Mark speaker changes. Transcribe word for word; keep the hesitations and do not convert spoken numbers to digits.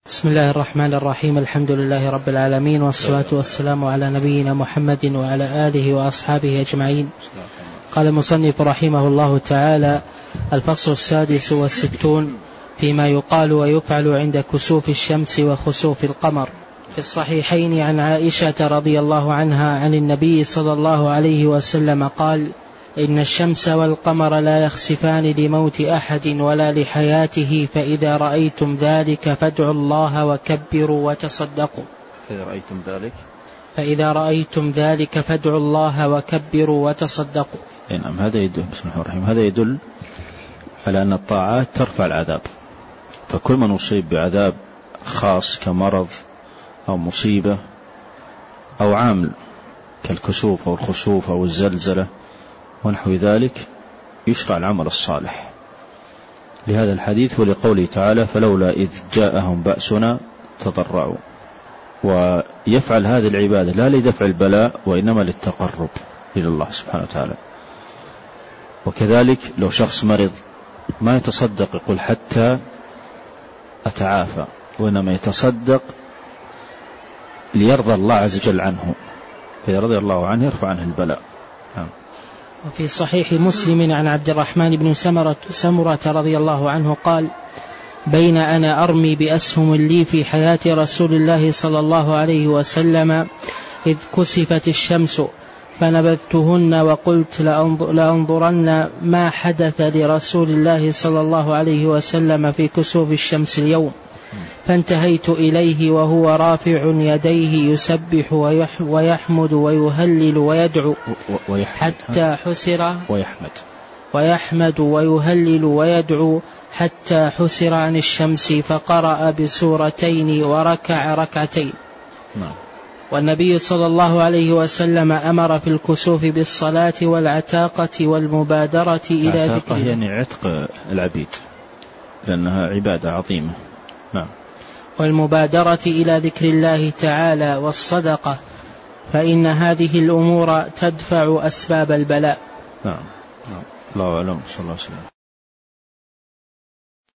Speaker 1: بسم الله الرحمن الرحيم. الحمد لله رب العالمين، والصلاة والسلام على نبينا محمد وعلى آله وأصحابه أجمعين. قال المصنف رحمه الله تعالى: الفصل السادس والستون فيما يقال ويفعل عند كسوف الشمس وخسوف القمر. في الصحيحين عن عائشة رضي الله عنها عن النبي صلى الله عليه وسلم قال: إن الشمس والقمر لا يخسفان لموت أحد ولا لحياته، فإذا رأيتم ذلك فادعوا الله وكبروا وتصدقوا.
Speaker 2: فإذا رأيتم ذلك
Speaker 1: فإذا رأيتم ذلك فادعوا الله وكبروا وتصدقوا.
Speaker 2: نعم، هذا يدل بسم الله الرحمن هذا يدل على أن الطاعات ترفع العذاب، فكل من أصيب بعذاب خاص كمرض أو مصيبة أو عامل كالكسوف أو الخسوف أو الزلزلة ونحو ذلك يشرع العمل الصالح لهذا الحديث ولقوله تعالى: فلولا إذ جاءهم بأسنا تضرعوا. ويفعل هذه العبادة لا لدفع البلاء وإنما للتقرب إلى الله سبحانه وتعالى. وكذلك لو شخص مرض ما يتصدق يقول حتى أتعافى، وإنما يتصدق ليرضى الله عز وجل عنه، فإذا رضي الله عنه يرفع عنه البلاء.
Speaker 1: وفي صحيح مسلم عن عبد الرحمن بن سمرة, سمرة رضي الله عنه قال: بين أنا أرمي بأسهم لي في حياة رسول الله صلى الله عليه وسلم إذ كسفت الشمس فنبذتهن وقلت لأنظرن ما حدث لرسول الله صلى الله عليه وسلم في كسوف الشمس اليوم، فانتهيت إليه وهو رافع يديه يسبح ويحمد ويهلل ويدعو حتى حسر
Speaker 2: ويحمد
Speaker 1: ويحمد ويهلل ويدعو حتى حسر عن الشمس، فقرأ بسورتين وركع ركعتين. والنبي صلى الله عليه وسلم أمر في الكسوف بالصلاة والعتاقة والمبادرة إلى ذكر
Speaker 2: يعني عتق العبيد لأنها عبادة عظيمة. نعم.
Speaker 1: والمبادرة إلى ذكر الله تعالى والصدقة، فإن هذه الأمور تدفع أسباب البلاء.
Speaker 2: نعم. الله أعلم. صلى الله عليه وسلم.